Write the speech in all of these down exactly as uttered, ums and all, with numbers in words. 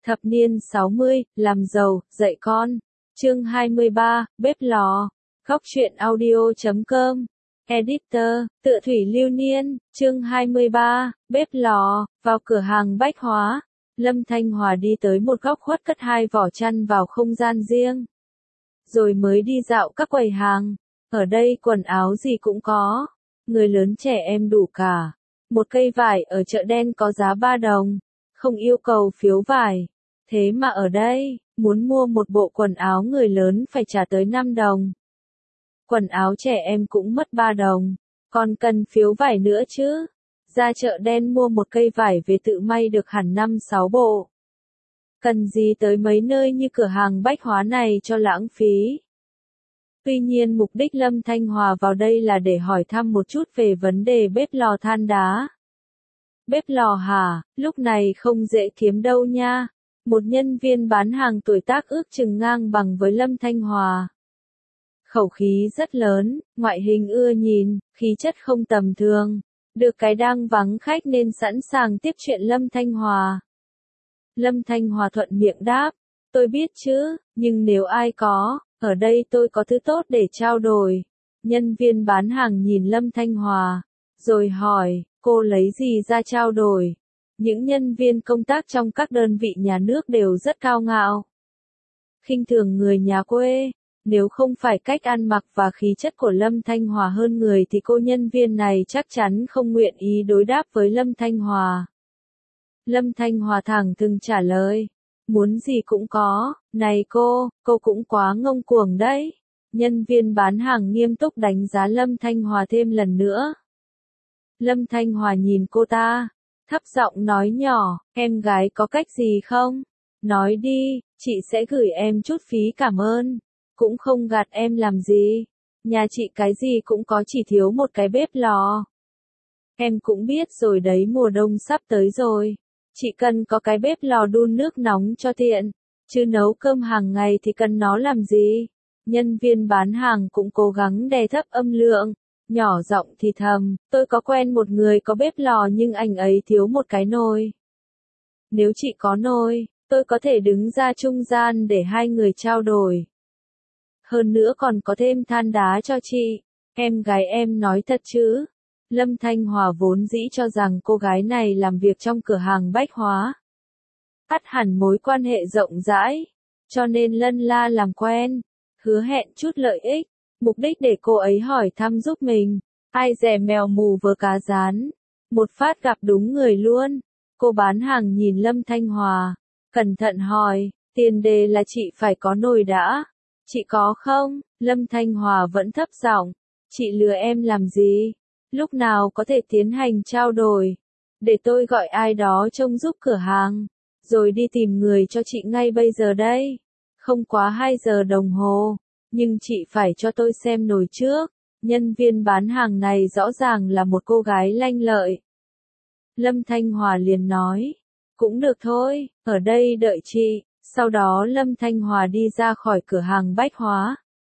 Thập niên sáu mươi, làm giàu, dạy con. Chương hai mươi ba, bếp lò. Góc truyện audio chấm com. Editor, Tựa Thủy Lưu Niên. Chương hai mươi ba, bếp lò. Vào cửa hàng bách hóa, Lâm Thanh Hòa đi tới một góc khuất cất hai vỏ chăn vào không gian riêng. Rồi mới đi dạo các quầy hàng. Ở đây quần áo gì cũng có. Người lớn trẻ em đủ cả. Một cây vải ở chợ đen có giá ba đồng. Không yêu cầu phiếu vải. Thế mà ở đây, muốn mua một bộ quần áo người lớn phải trả tới năm đồng. Quần áo trẻ em cũng mất ba đồng. Còn cần phiếu vải nữa chứ. Ra chợ đen mua một cây vải về tự may được hẳn năm sáu bộ. Cần gì tới mấy nơi như cửa hàng bách hóa này cho lãng phí. Tuy nhiên mục đích Lâm Thanh Hòa vào đây là để hỏi thăm một chút về vấn đề bếp lò than đá. Bếp lò hả, lúc này không dễ kiếm đâu nha. Một nhân viên bán hàng tuổi tác ước chừng ngang bằng với Lâm Thanh Hòa. Khẩu khí rất lớn, ngoại hình ưa nhìn, khí chất không tầm thường. Được cái đang vắng khách nên sẵn sàng tiếp chuyện Lâm Thanh Hòa. Lâm Thanh Hòa thuận miệng đáp, tôi biết chứ, nhưng nếu ai có, ở đây tôi có thứ tốt để trao đổi. Nhân viên bán hàng nhìn Lâm Thanh Hòa, rồi hỏi, cô lấy gì ra trao đổi? Những nhân viên công tác trong các đơn vị nhà nước đều rất cao ngạo. Khinh thường người nhà quê. Nếu không phải cách ăn mặc và khí chất của Lâm Thanh Hòa hơn người thì cô nhân viên này chắc chắn không nguyện ý đối đáp với Lâm Thanh Hòa. Lâm Thanh Hòa thẳng thừng trả lời. Muốn gì cũng có, này cô, cô cũng quá ngông cuồng đấy. Nhân viên bán hàng nghiêm túc đánh giá Lâm Thanh Hòa thêm lần nữa. Lâm Thanh Hòa nhìn cô ta, thấp giọng nói nhỏ, em gái có cách gì không? Nói đi, chị sẽ gửi em chút phí cảm ơn. Cũng không gạt em làm gì. Nhà chị cái gì cũng có chỉ thiếu một cái bếp lò. Em cũng biết rồi đấy, mùa đông sắp tới rồi. Chị cần có cái bếp lò đun nước nóng cho tiện. Chứ nấu cơm hàng ngày thì cần nó làm gì? Nhân viên bán hàng cũng cố gắng đè thấp âm lượng. Nhỏ giọng thì thầm, tôi có quen một người có bếp lò nhưng anh ấy thiếu một cái nồi. Nếu chị có nồi, tôi có thể đứng ra trung gian để hai người trao đổi. Hơn nữa còn có thêm than đá cho chị. Em gái em nói thật chứ? Lâm Thanh Hòa vốn dĩ cho rằng cô gái này làm việc trong cửa hàng bách hóa. Ắt hẳn mối quan hệ rộng rãi. Cho nên lân la làm quen. Hứa hẹn chút lợi ích. Mục đích để cô ấy hỏi thăm giúp mình. Ai dè mèo mù vớ cá rán. Một phát gặp đúng người luôn. Cô bán hàng nhìn Lâm Thanh Hòa. Cẩn thận hỏi. Tiền đề là chị phải có nồi đã. Chị có không? Lâm Thanh Hòa vẫn thấp giọng. Chị lừa em làm gì? Lúc nào có thể tiến hành trao đổi? Để tôi gọi ai đó trông giúp cửa hàng. Rồi đi tìm người cho chị ngay bây giờ đây. Không quá hai giờ đồng hồ. Nhưng chị phải cho tôi xem nồi trước. Nhân viên bán hàng này rõ ràng là một cô gái lanh lợi. Lâm Thanh Hòa liền nói. Cũng được thôi, ở đây đợi chị. Sau đó Lâm Thanh Hòa đi ra khỏi cửa hàng bách hóa.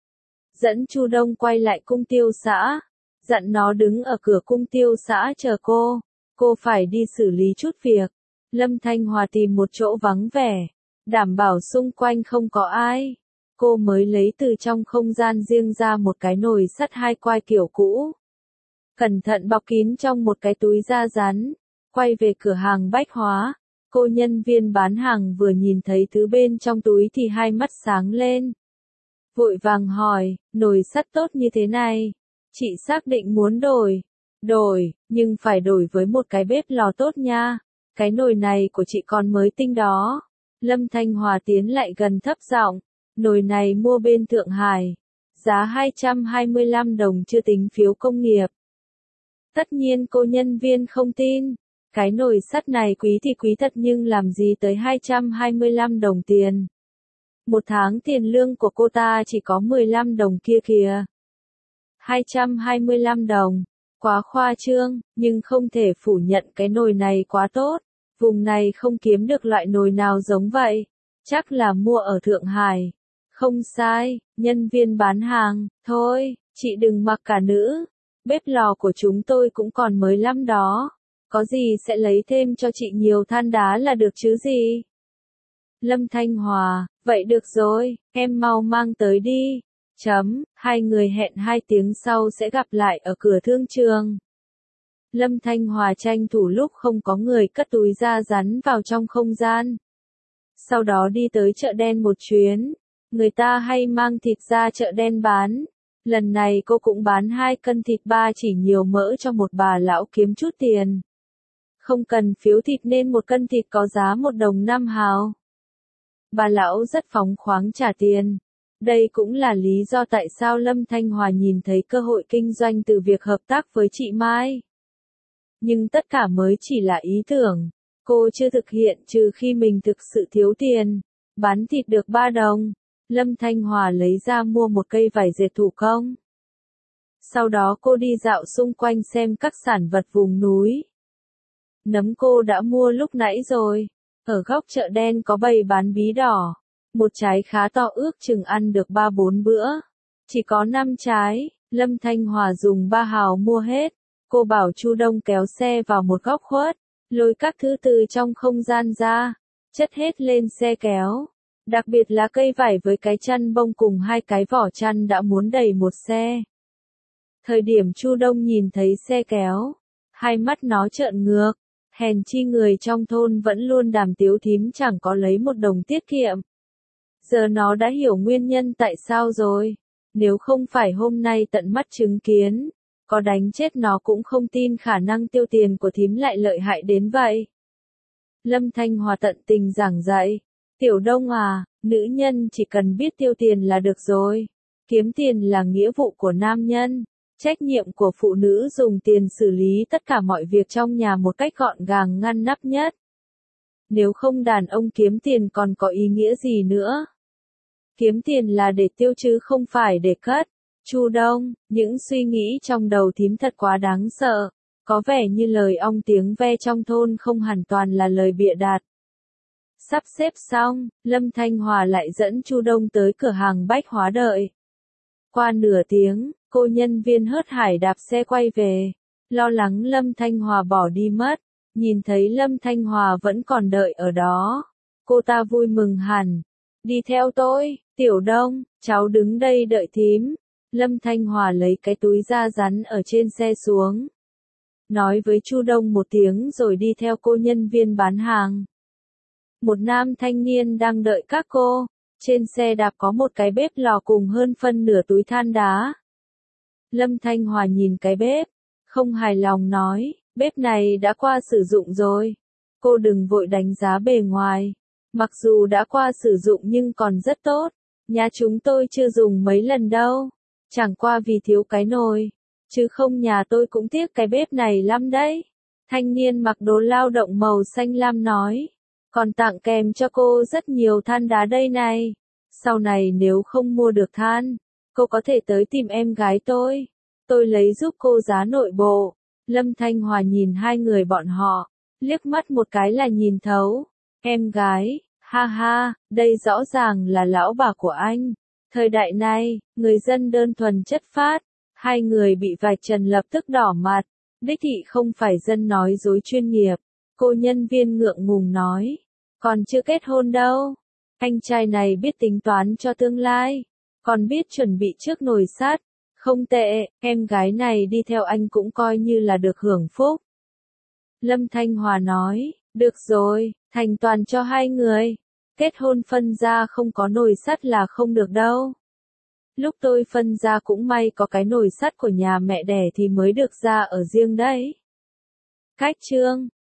Dẫn Chu Đông quay lại cung tiêu xã. Dặn nó đứng ở cửa cung tiêu xã chờ cô. Cô phải đi xử lý chút việc. Lâm Thanh Hòa tìm một chỗ vắng vẻ. Đảm bảo xung quanh không có ai. Cô mới lấy từ trong không gian riêng ra một cái nồi sắt hai quai kiểu cũ. Cẩn thận bọc kín trong một cái túi da rắn. Quay về cửa hàng bách hóa. Cô nhân viên bán hàng vừa nhìn thấy thứ bên trong túi thì hai mắt sáng lên. Vội vàng hỏi, nồi sắt tốt như thế này. Chị xác định muốn đổi. Đổi, nhưng phải đổi với một cái bếp lò tốt nha. Cái nồi này của chị còn mới tinh đó. Lâm Thanh Hòa tiến lại gần thấp giọng. Nồi này mua bên Thượng Hải. Giá hai trăm hai mươi lăm đồng chưa tính phiếu công nghiệp. Tất nhiên cô nhân viên không tin. Cái nồi sắt này quý thì quý thật nhưng làm gì tới hai trăm hai mươi lăm đồng tiền. Một tháng tiền lương của cô ta chỉ có mười lăm đồng kia kìa. hai trăm hai mươi lăm đồng. Quá khoa trương, nhưng không thể phủ nhận cái nồi này quá tốt. Vùng này không kiếm được loại nồi nào giống vậy. Chắc là mua ở Thượng Hải. Không sai, nhân viên bán hàng, thôi, chị đừng mặc cả nữ. Bếp lò của chúng tôi cũng còn mới lắm đó. Có gì sẽ lấy thêm cho chị nhiều than đá là được chứ gì. Lâm Thanh Hòa, vậy được rồi, em mau mang tới đi. Chấm, hai người hẹn hai tiếng sau sẽ gặp lại ở cửa thương trường. Lâm Thanh Hòa tranh thủ lúc không có người cất túi da rắn vào trong không gian. Sau đó đi tới chợ đen một chuyến. Người ta hay mang thịt ra chợ đen bán. Lần này cô cũng bán hai cân thịt ba chỉ nhiều mỡ cho một bà lão kiếm chút tiền. Không cần phiếu thịt nên một cân thịt có giá một đồng năm hào. Bà lão rất phóng khoáng trả tiền. Đây cũng là lý do tại sao Lâm Thanh Hòa nhìn thấy cơ hội kinh doanh từ việc hợp tác với chị Mai. Nhưng tất cả mới chỉ là ý tưởng. Cô chưa thực hiện trừ khi mình thực sự thiếu tiền. Bán thịt được ba đồng. Lâm Thanh Hòa lấy ra mua một cây vải dệt thủ công. Sau đó cô đi dạo xung quanh xem các sản vật vùng núi. Nấm cô đã mua lúc nãy rồi. Ở góc chợ đen có bày bán bí đỏ. Một trái khá to ước chừng ăn được ba bốn bữa. Chỉ có năm trái, Lâm Thanh Hòa dùng ba hào mua hết. Cô bảo Chu Đông kéo xe vào một góc khuất, lôi các thứ từ trong không gian ra, chất hết lên xe kéo. Đặc biệt là cây vải với cái chăn bông cùng hai cái vỏ chăn đã muốn đầy một xe. Thời điểm Chu Đông nhìn thấy xe kéo, hai mắt nó trợn ngược, hèn chi người trong thôn vẫn luôn đàm tiếu thím chẳng có lấy một đồng tiết kiệm. Giờ nó đã hiểu nguyên nhân tại sao rồi. Nếu không phải hôm nay tận mắt chứng kiến, có đánh chết nó cũng không tin khả năng tiêu tiền của thím lại lợi hại đến vậy. Lâm Thanh Hòa tận tình giảng dạy. Tiểu Đông à, nữ nhân chỉ cần biết tiêu tiền là được rồi. Kiếm tiền là nghĩa vụ của nam nhân. Trách nhiệm của phụ nữ dùng tiền xử lý tất cả mọi việc trong nhà một cách gọn gàng ngăn nắp nhất. Nếu không đàn ông kiếm tiền còn có ý nghĩa gì nữa? Kiếm tiền là để tiêu chứ không phải để cất. Chu Đông, những suy nghĩ trong đầu thím thật quá đáng sợ. Có vẻ như lời ong tiếng ve trong thôn không hẳn toàn là lời bịa đặt. Sắp xếp xong, Lâm Thanh Hòa lại dẫn Chu Đông tới cửa hàng bách hóa đợi. Qua nửa tiếng, cô nhân viên hớt hải đạp xe quay về. Lo lắng Lâm Thanh Hòa bỏ đi mất. Nhìn thấy Lâm Thanh Hòa vẫn còn đợi ở đó. Cô ta vui mừng hẳn. Đi theo tôi, Tiểu Đông, cháu đứng đây đợi thím. Lâm Thanh Hòa lấy cái túi da rắn ở trên xe xuống. Nói với Chu Đông một tiếng rồi đi theo cô nhân viên bán hàng. Một nam thanh niên đang đợi các cô. Trên xe đạp có một cái bếp lò cùng hơn phân nửa túi than đá. Lâm Thanh Hòa nhìn cái bếp, không hài lòng nói, bếp này đã qua sử dụng rồi. Cô đừng vội đánh giá bề ngoài. Mặc dù đã qua sử dụng nhưng còn rất tốt. Nhà chúng tôi chưa dùng mấy lần đâu. Chẳng qua vì thiếu cái nồi. Chứ không nhà tôi cũng tiếc cái bếp này lắm đấy. Thanh niên mặc đồ lao động màu xanh lam nói. Còn tặng kèm cho cô rất nhiều than đá đây này. Sau này nếu không mua được than, cô có thể tới tìm em gái tôi. Tôi lấy giúp cô giá nội bộ. Lâm Thanh Hòa nhìn hai người bọn họ. Liếc mắt một cái là nhìn thấu. Em gái, ha ha, đây rõ ràng là lão bà của anh. Thời đại này, người dân đơn thuần chất phác. Hai người bị vạch trần lập tức đỏ mặt. Đích thị không phải dân nói dối chuyên nghiệp. Cô nhân viên ngượng ngùng nói. Còn chưa kết hôn đâu. Anh trai này biết tính toán cho tương lai. Còn biết chuẩn bị trước nồi sắt. Không tệ, em gái này đi theo anh cũng coi như là được hưởng phúc. Lâm Thanh Hòa nói. Được rồi, thành toàn cho hai người. Kết hôn phân ra không có nồi sắt là không được đâu. Lúc tôi phân ra cũng may có cái nồi sắt của nhà mẹ đẻ thì mới được ra ở riêng đấy. Cách chương